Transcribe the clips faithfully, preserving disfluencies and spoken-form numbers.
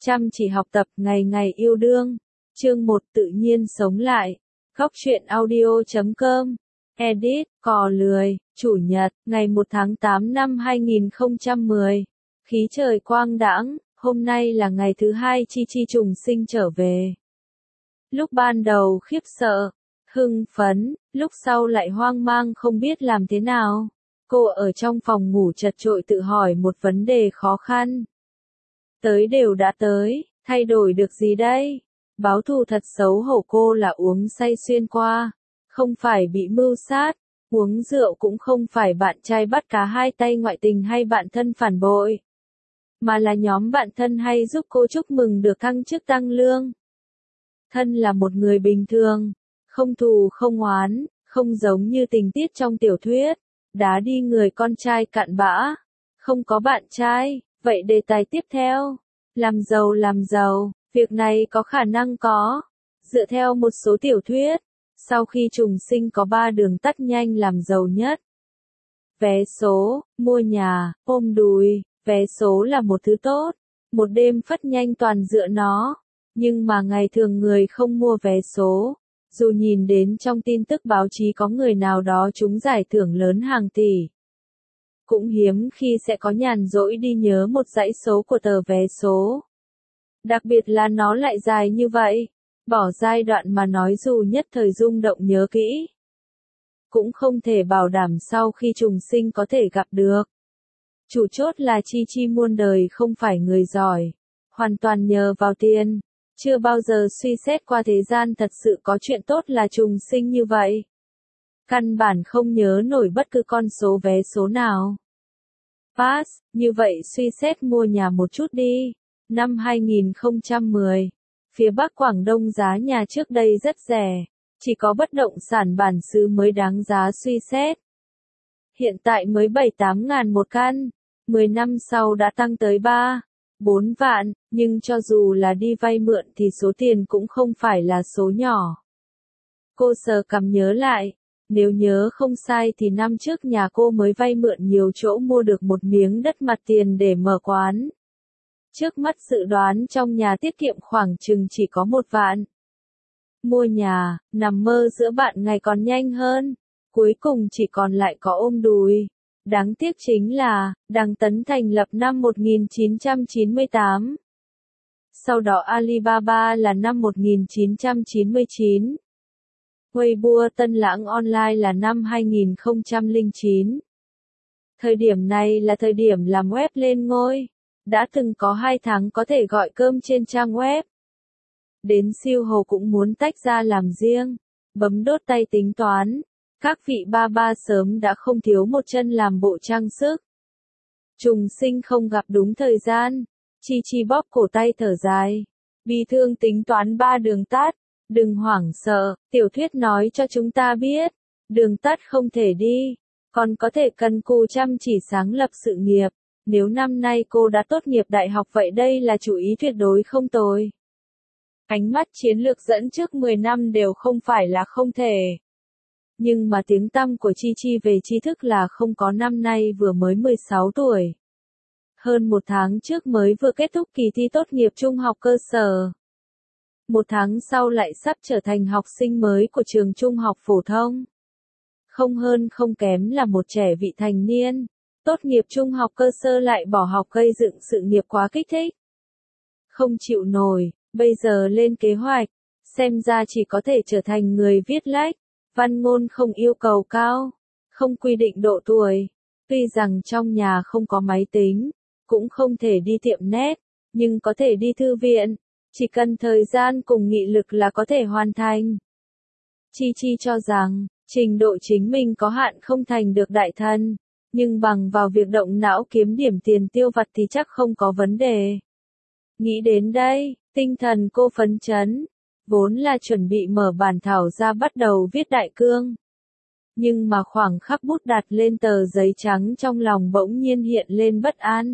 Chăm chỉ học tập, ngày ngày yêu đương. Chương một tự nhiên sống lại. Góc truyện audio chấm com. Edit, cò lười, Chủ nhật, ngày một tháng tám năm hai nghìn không trăm mười. Khí trời quang đãng, hôm nay là ngày thứ hai Chi Chi trùng sinh trở về. Lúc ban đầu khiếp sợ, hưng phấn, lúc sau lại hoang mang không biết làm thế nào. Cô ở trong phòng ngủ chật chội tự hỏi một vấn đề khó khăn. Tới đều đã tới, thay đổi được gì đây? Báo thù thật xấu hổ, cô là uống say xuyên qua, không phải bị mưu sát, uống rượu cũng không phải bạn trai bắt cá hai tay ngoại tình hay bạn thân phản bội, mà là nhóm bạn thân hay giúp cô chúc mừng được thăng chức tăng lương. Thân là một người bình thường, không thù không oán, không giống như tình tiết trong tiểu thuyết, đá đi người con trai cặn bã, không có bạn trai. Vậy đề tài tiếp theo, làm giàu làm giàu, việc này có khả năng có. Dựa theo một số tiểu thuyết, sau khi trùng sinh có ba đường tắt nhanh làm giàu nhất. Vé số, mua nhà, ôm đùi, vé số là một thứ tốt, một đêm phất nhanh toàn dựa nó. Nhưng mà ngày thường người không mua vé số, dù nhìn đến trong tin tức báo chí có người nào đó trúng giải thưởng lớn hàng tỷ, cũng hiếm khi sẽ có nhàn rỗi đi nhớ một dãy số của tờ vé số. Đặc biệt là nó lại dài như vậy, bỏ giai đoạn mà nói dù nhất thời rung động nhớ kỹ, cũng không thể bảo đảm sau khi trùng sinh có thể gặp được. Chủ chốt là Chi Chi muôn đời không phải người giỏi, hoàn toàn nhờ vào tiền, chưa bao giờ suy xét qua thế gian thật sự có chuyện tốt là trùng sinh như vậy. Căn bản không nhớ nổi bất cứ con số vé số nào. Pass, như vậy suy xét mua nhà một chút đi. Năm hai nghìn không trăm mười, phía Bắc Quảng Đông giá nhà trước đây rất rẻ, chỉ có bất động sản bản xứ mới đáng giá suy xét. Hiện tại mới bảy tám ngàn một căn, mười năm sau đã tăng tới ba, bốn vạn, nhưng cho dù là đi vay mượn thì số tiền cũng không phải là số nhỏ. Cô sờ cằm nhớ lại. Nếu nhớ không sai thì năm trước nhà cô mới vay mượn nhiều chỗ mua được một miếng đất mặt tiền để mở quán. Trước mắt dự đoán trong nhà tiết kiệm khoảng chừng chỉ có một vạn. Mua nhà, nằm mơ giữa bạn ngày còn nhanh hơn. Cuối cùng chỉ còn lại có ôm đùi. Đáng tiếc chính là, Đằng Tấn thành lập năm một nghìn chín trăm chín mươi tám. Sau đó Alibaba là năm một nghìn chín trăm chín mươi chín. Weibo Tân Lãng Online là năm hai nghìn không trăm lẻ chín. Thời điểm này là thời điểm làm web lên ngôi. Đã từng có hai tháng có thể gọi cơm trên trang web. Đến siêu hầu cũng muốn tách ra làm riêng. Bấm đốt tay tính toán. Các vị ba ba sớm đã không thiếu một chân làm bộ trang sức. Trùng sinh không gặp đúng thời gian. Chi Chi bóp cổ tay thở dài. Bi thương tính toán ba đường tắt. Đừng hoảng sợ, tiểu thuyết nói cho chúng ta biết, đường tắt không thể đi, còn có thể cần cù chăm chỉ sáng lập sự nghiệp. Nếu năm nay cô đã tốt nghiệp đại học vậy đây là chủ ý tuyệt đối không tồi. Ánh mắt chiến lược dẫn trước mười năm đều không phải là không thể. Nhưng mà tiếng tăm của Chi Chi về tri thức là không có, năm nay vừa mới mười sáu tuổi. Hơn một tháng trước mới vừa kết thúc kỳ thi tốt nghiệp trung học cơ sở. Một tháng sau lại sắp trở thành học sinh mới của trường trung học phổ thông. Không hơn không kém là một trẻ vị thành niên. Tốt nghiệp trung học cơ sở lại bỏ học gây dựng sự nghiệp quá kích thích. Không chịu nổi, bây giờ lên kế hoạch. Xem ra chỉ có thể trở thành người viết lách. Văn ngôn không yêu cầu cao. Không quy định độ tuổi. Tuy rằng trong nhà không có máy tính. Cũng không thể đi tiệm net. Nhưng có thể đi thư viện. Chỉ cần thời gian cùng nghị lực là có thể hoàn thành. Chi Chi cho rằng, trình độ chính mình có hạn không thành được đại thần, nhưng bằng vào việc động não kiếm điểm tiền tiêu vặt thì chắc không có vấn đề. Nghĩ đến đây, tinh thần cô phấn chấn, vốn là chuẩn bị mở bản thảo ra bắt đầu viết đại cương. Nhưng mà khoảng khắc bút đặt lên tờ giấy trắng trong lòng bỗng nhiên hiện lên bất an.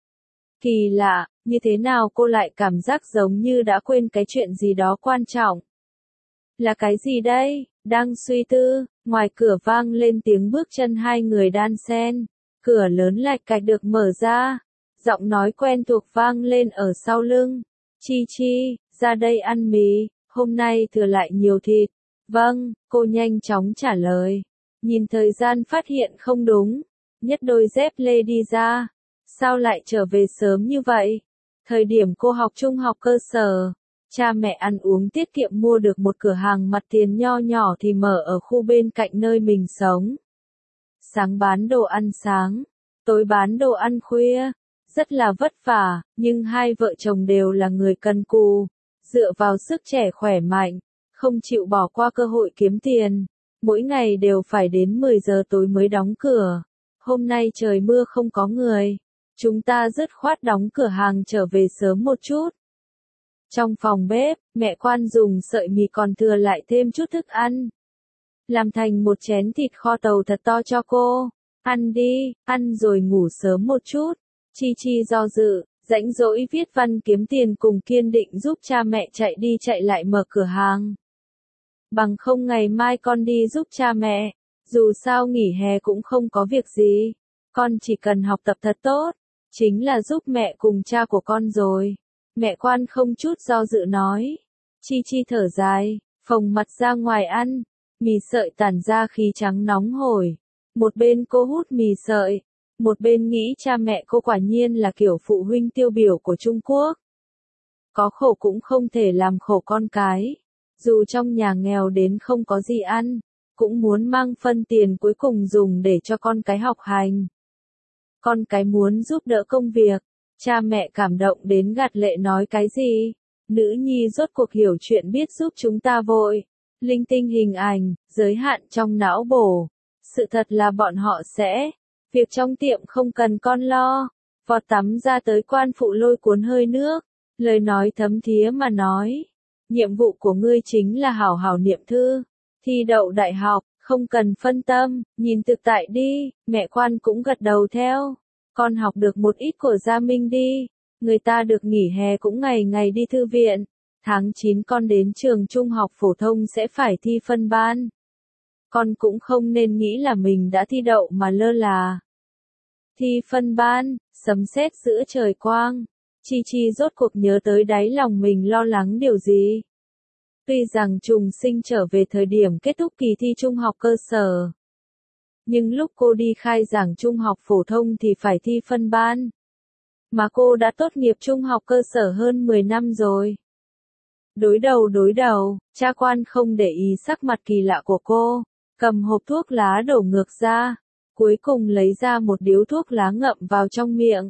Kỳ lạ, như thế nào cô lại cảm giác giống như đã quên cái chuyện gì đó quan trọng. Là cái gì đây? Đang suy tư, ngoài cửa vang lên tiếng bước chân hai người đan xen. Cửa lớn lạch cạch được mở ra. Giọng nói quen thuộc vang lên ở sau lưng. Chi Chi, ra đây ăn mì, hôm nay thừa lại nhiều thịt. Vâng, cô nhanh chóng trả lời. Nhìn thời gian phát hiện không đúng, nhấc đôi dép lê đi ra. Sao lại trở về sớm như vậy? Thời điểm cô học trung học cơ sở, cha mẹ ăn uống tiết kiệm mua được một cửa hàng mặt tiền nho nhỏ thì mở ở khu bên cạnh nơi mình sống. Sáng bán đồ ăn sáng, tối bán đồ ăn khuya. Rất là vất vả, nhưng hai vợ chồng đều là người cần cù, dựa vào sức trẻ khỏe mạnh, không chịu bỏ qua cơ hội kiếm tiền. Mỗi ngày đều phải đến mười giờ tối mới đóng cửa. Hôm nay trời mưa không có người. Chúng ta dứt khoát đóng cửa hàng trở về sớm một chút. Trong phòng bếp, mẹ Quan dùng sợi mì còn thừa lại thêm chút thức ăn. Làm thành một chén thịt kho tàu thật to cho cô. Ăn đi, ăn rồi ngủ sớm một chút. Chi Chi do dự, rãnh rỗi viết văn kiếm tiền cùng kiên định giúp cha mẹ chạy đi chạy lại mở cửa hàng. Bằng không ngày mai con đi giúp cha mẹ, dù sao nghỉ hè cũng không có việc gì, con chỉ cần học tập thật tốt, chính là giúp mẹ cùng cha của con rồi. Mẹ Quan không chút do dự nói. Chi Chi thở dài, phồng mặt ra ngoài ăn, mì sợi tản ra khí trắng nóng hổi. Một bên cô hút mì sợi, một bên nghĩ cha mẹ cô quả nhiên là kiểu phụ huynh tiêu biểu của Trung Quốc. Có khổ cũng không thể làm khổ con cái. Dù trong nhà nghèo đến không có gì ăn, cũng muốn mang phân tiền cuối cùng dùng để cho con cái học hành. Con cái muốn giúp đỡ công việc, cha mẹ cảm động đến gạt lệ nói cái gì. Nữ nhi rốt cuộc hiểu chuyện biết giúp chúng ta vội. Linh tinh hình ảnh, giới hạn trong não bổ. Sự thật là bọn họ sẽ, việc trong tiệm không cần con lo. Vọt tắm ra tới Quan phụ lôi cuốn hơi nước, lời nói thấm thía mà nói. Nhiệm vụ của ngươi chính là hảo hảo niệm thư, thi đậu đại học, không cần phân tâm, nhìn thực tại đi. Mẹ Quan cũng gật đầu theo. Con học được một ít của Gia Minh đi, người ta được nghỉ hè cũng ngày ngày đi thư viện. Tháng chín con đến trường trung học phổ thông sẽ phải thi phân ban. Con cũng không nên nghĩ là mình đã thi đậu mà lơ là. Thi phân ban, sấm sét giữa trời quang. Chi Chi rốt cuộc nhớ tới đáy lòng mình lo lắng điều gì. Tuy rằng trùng sinh trở về thời điểm kết thúc kỳ thi trung học cơ sở. Nhưng lúc cô đi khai giảng trung học phổ thông thì phải thi phân ban. Mà cô đã tốt nghiệp trung học cơ sở hơn mười năm rồi. Đối đầu đối đầu, cha Quan không để ý sắc mặt kỳ lạ của cô, cầm hộp thuốc lá đổ ngược ra, cuối cùng lấy ra một điếu thuốc lá ngậm vào trong miệng.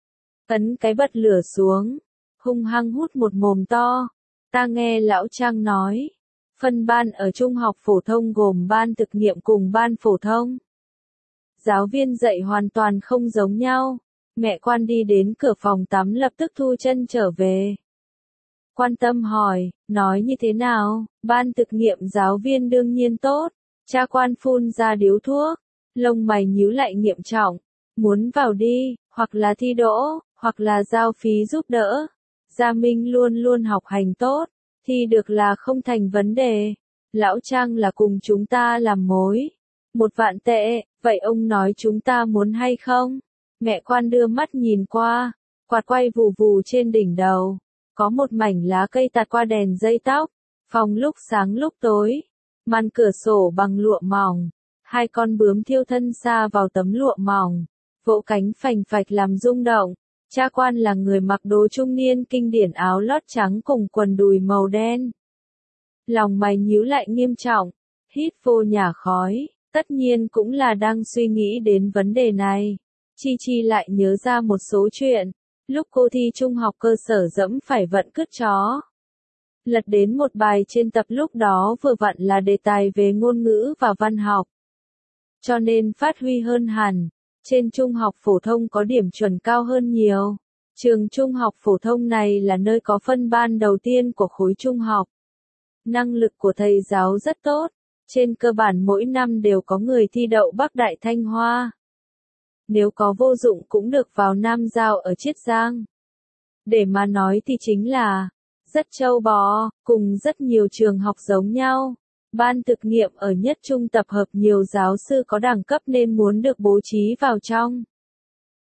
Ấn cái bật lửa xuống, hung hăng hút một mồm to. Ta nghe lão Trang nói, phân ban ở trung học phổ thông gồm ban thực nghiệm cùng ban phổ thông. Giáo viên dạy hoàn toàn không giống nhau. Mẹ Quan đi đến cửa phòng tắm lập tức thu chân trở về. Quan tâm hỏi, nói như thế nào? Ban thực nghiệm giáo viên đương nhiên tốt. Cha Quan phun ra điếu thuốc, lông mày nhíu lại nghiêm trọng. Muốn vào đi, hoặc là thi đỗ, hoặc là giao phí giúp đỡ. Gia Minh luôn luôn học hành tốt, thi được là không thành vấn đề. Lão Trang là cùng chúng ta làm mối. Một vạn tệ, vậy ông nói chúng ta muốn hay không? Mẹ Quan đưa mắt nhìn qua, quạt quay vù vù trên đỉnh đầu. Có một mảnh lá cây tạt qua đèn dây tóc, phòng lúc sáng lúc tối. Màn cửa sổ bằng lụa mỏng, hai con bướm thiêu thân xa vào tấm lụa mỏng, vỗ cánh phành phạch làm rung động. Cha Quan là người mặc đồ trung niên kinh điển áo lót trắng cùng quần đùi màu đen. Lòng mày nhíu lại nghiêm trọng, hít vô nhả khói, tất nhiên cũng là đang suy nghĩ đến vấn đề này. Chi Chi lại nhớ ra một số chuyện, lúc cô thi trung học cơ sở dẫm phải vận cứt chó. Lật đến một bài trên tập lúc đó vừa vặn là đề tài về ngôn ngữ và văn học. Cho nên phát huy hơn hẳn. Trên trung học phổ thông có điểm chuẩn cao hơn nhiều. Trường trung học phổ thông này là nơi có phân ban đầu tiên của khối trung học. Năng lực của thầy giáo rất tốt. Trên cơ bản mỗi năm đều có người thi đậu Bắc Đại Thanh Hoa. Nếu có vô dụng cũng được vào Nam Giao ở Chiết Giang. Để mà nói thì chính là rất trâu bò, cùng rất nhiều trường học giống nhau. Ban thực nghiệm ở nhất trung tập hợp nhiều giáo sư có đẳng cấp nên muốn được bố trí vào trong.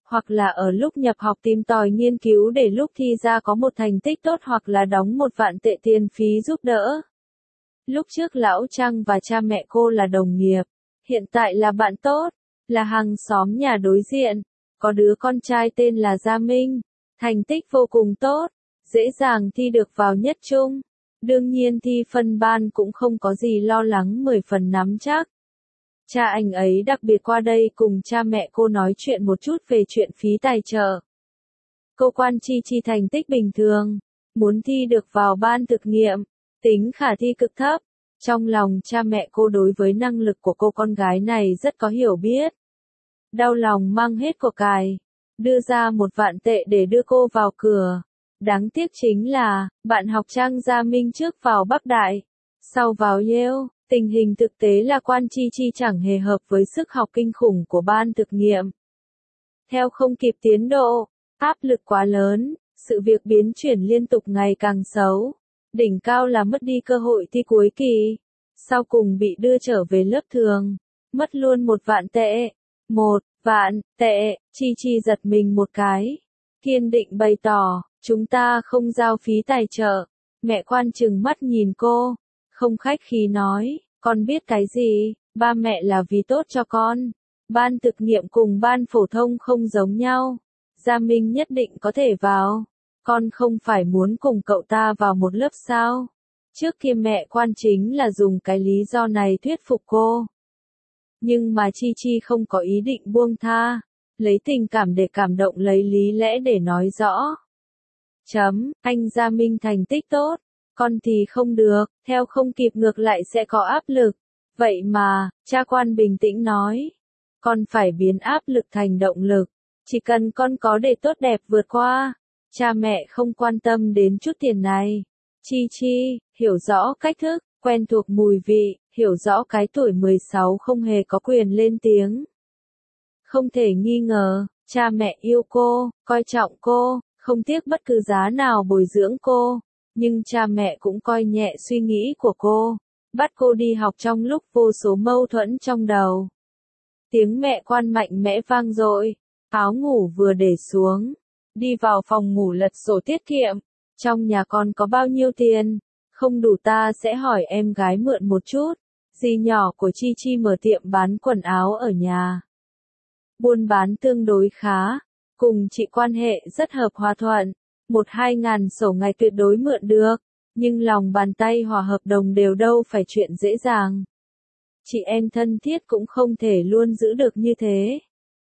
hoặc là ở lúc nhập học tìm tòi nghiên cứu để lúc thi ra có một thành tích tốt hoặc là đóng một vạn tệ tiền phí giúp đỡ. Lúc trước Lão Trăng và cha mẹ cô là đồng nghiệp, hiện tại là bạn tốt, là hàng xóm nhà đối diện, có đứa con trai tên là Gia Minh, thành tích vô cùng tốt, dễ dàng thi được vào nhất trung. Đương nhiên thi phân ban cũng không có gì lo lắng mười phần nắm chắc. Cha anh ấy đặc biệt qua đây cùng cha mẹ cô nói chuyện một chút về chuyện phí tài trợ. Cô Quan Chi Chi thành tích bình thường, muốn thi được vào ban thực nghiệm, tính khả thi cực thấp. Trong lòng cha mẹ cô đối với năng lực của cô con gái này rất có hiểu biết. Đau lòng mang hết của cải, đưa ra một vạn tệ để đưa cô vào cửa. Đáng tiếc chính là, bạn học Trang Gia Minh trước vào Bắc Đại, sau vào Yale, tình hình thực tế là Quan Chi Chi chẳng hề hợp với sức học kinh khủng của ban thực nghiệm. Theo không kịp tiến độ, áp lực quá lớn, sự việc biến chuyển liên tục ngày càng xấu. Đỉnh cao là mất đi cơ hội thi cuối kỳ, sau cùng bị đưa trở về lớp thường, mất luôn một vạn tệ. Một vạn tệ, Chi Chi giật mình một cái, kiên định bày tỏ, chúng ta không giao phí tài trợ. Mẹ Quan trừng mắt nhìn cô, không khách khí nói, con biết cái gì, ba mẹ là vì tốt cho con. Ban thực nghiệm cùng ban phổ thông không giống nhau, Gia Minh nhất định có thể vào. Con không phải muốn cùng cậu ta vào một lớp sao? Trước kia mẹ Quan chính là dùng cái lý do này thuyết phục cô. Nhưng mà Chi Chi không có ý định buông tha, lấy tình cảm để cảm động, lấy lý lẽ để nói rõ. Chấm, anh Gia Minh thành tích tốt, con thì không được, theo không kịp ngược lại sẽ có áp lực. Vậy mà, cha Quan bình tĩnh nói, con phải biến áp lực thành động lực, chỉ cần con có để tốt đẹp vượt qua. Cha mẹ không quan tâm đến chút tiền này. Chi Chi, hiểu rõ cách thức, quen thuộc mùi vị, hiểu rõ cái tuổi mười sáu không hề có quyền lên tiếng. Không thể nghi ngờ, cha mẹ yêu cô, coi trọng cô, không tiếc bất cứ giá nào bồi dưỡng cô. Nhưng cha mẹ cũng coi nhẹ suy nghĩ của cô, bắt cô đi học trong lúc vô số mâu thuẫn trong đầu. Tiếng mẹ Quan mạnh mẽ vang dội, áo ngủ vừa để xuống. Đi vào phòng ngủ lật sổ tiết kiệm, trong nhà con có bao nhiêu tiền, không đủ ta sẽ hỏi em gái mượn một chút. Dì nhỏ của Chi Chi mở tiệm bán quần áo ở nhà. Buôn bán tương đối khá, cùng chị quan hệ rất hợp hòa thuận, một hai ngàn sổ ngày tuyệt đối mượn được, nhưng lòng bàn tay hòa hợp đồng đều đâu phải chuyện dễ dàng. Chị em thân thiết cũng không thể luôn giữ được như thế.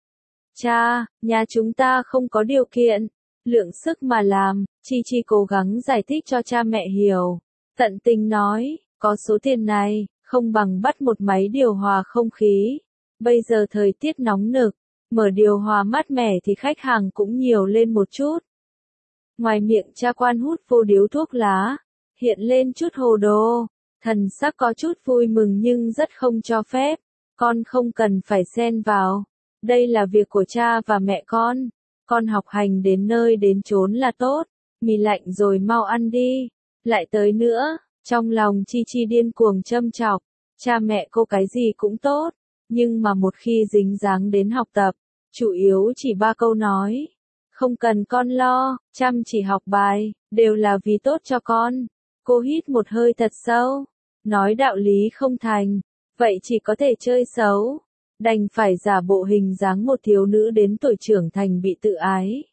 Cha, nhà chúng ta không có điều kiện, lượng sức mà làm. Chi Chi cố gắng giải thích cho cha mẹ hiểu. Tận tình nói, có số tiền này, không bằng bắt một máy điều hòa không khí. Bây giờ thời tiết nóng nực, mở điều hòa mát mẻ thì khách hàng cũng nhiều lên một chút. Ngoài miệng cha Quan hút vô điếu thuốc lá, hiện lên chút hồ đồ, thần sắc có chút vui mừng nhưng rất không cho phép. Con không cần phải xen vào. Đây là việc của cha và mẹ con. Con học hành đến nơi đến chốn là tốt. Mì lạnh rồi mau ăn đi. Lại tới nữa. Trong lòng Chi Chi điên cuồng châm chọc. Cha mẹ cô cái gì cũng tốt. Nhưng mà một khi dính dáng đến học tập, chủ yếu chỉ ba câu nói. Không cần con lo, chăm chỉ học bài, đều là vì tốt cho con. Cô hít một hơi thật sâu. Nói đạo lý không thành. Vậy chỉ có thể chơi xấu. Đành phải giả bộ hình dáng một thiếu nữ đến tuổi trưởng thành bị tự ái.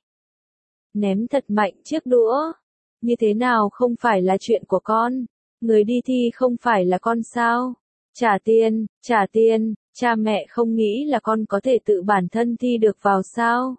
Ném thật mạnh chiếc đũa. Như thế nào không phải là chuyện của con. Người đi thi không phải là con sao. Trả tiền, trả tiền, cha mẹ không nghĩ là con có thể tự bản thân thi được vào sao.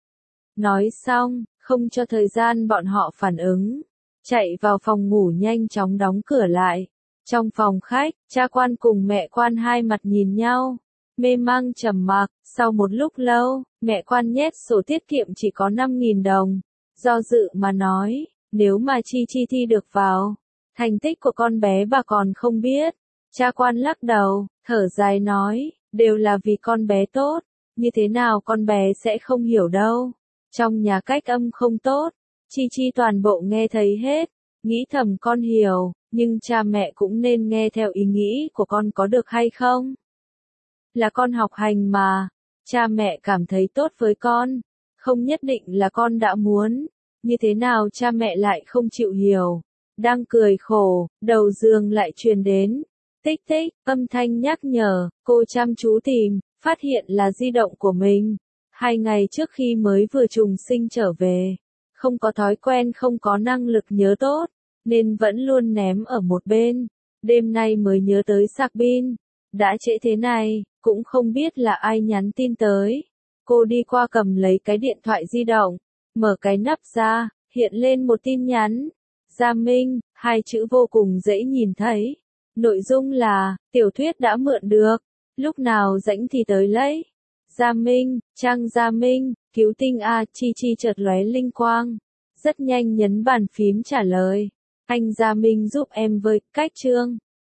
Nói xong, không cho thời gian bọn họ phản ứng. Chạy vào phòng ngủ nhanh chóng đóng cửa lại. Trong phòng khách, cha Quan cùng mẹ Quan hai mặt nhìn nhau. Mê mang trầm mặc, sau một lúc lâu, mẹ Quan nhét sổ tiết kiệm chỉ có năm nghìn đồng. Do dự mà nói, nếu mà Chi Chi thi được vào, thành tích của con bé bà còn không biết. Cha Quan lắc đầu, thở dài nói, đều là vì con bé tốt, như thế nào con bé sẽ không hiểu đâu. Trong nhà cách âm không tốt, Chi Chi toàn bộ nghe thấy hết, nghĩ thầm con hiểu, nhưng cha mẹ cũng nên nghe theo ý nghĩ của con có được hay không? Là con học hành mà, cha mẹ cảm thấy tốt với con, Không nhất định là con đã muốn, như thế nào cha mẹ lại không chịu hiểu. Đang cười khổ, đầu giường lại truyền đến. Tích tích, âm thanh nhắc nhở, cô chăm chú tìm, phát hiện là di động của mình. Hai ngày trước khi mới vừa trùng sinh trở về, không có thói quen không có năng lực nhớ tốt, nên vẫn luôn ném ở một bên. Đêm nay mới nhớ tới sạc pin. Đã trễ thế này, cũng không biết là ai nhắn tin tới. Cô đi qua cầm lấy cái điện thoại di động, mở cái nắp ra, hiện lên một tin nhắn. Gia Minh, hai chữ vô cùng dễ nhìn thấy. Nội dung là, tiểu thuyết đã mượn được, lúc nào rảnh thì tới lấy. Gia Minh, Trang Gia Minh, cứu tinh a, chi chi chợt lóe linh quang. Rất nhanh nhấn bàn phím trả lời. Anh Gia Minh giúp em với cách chương.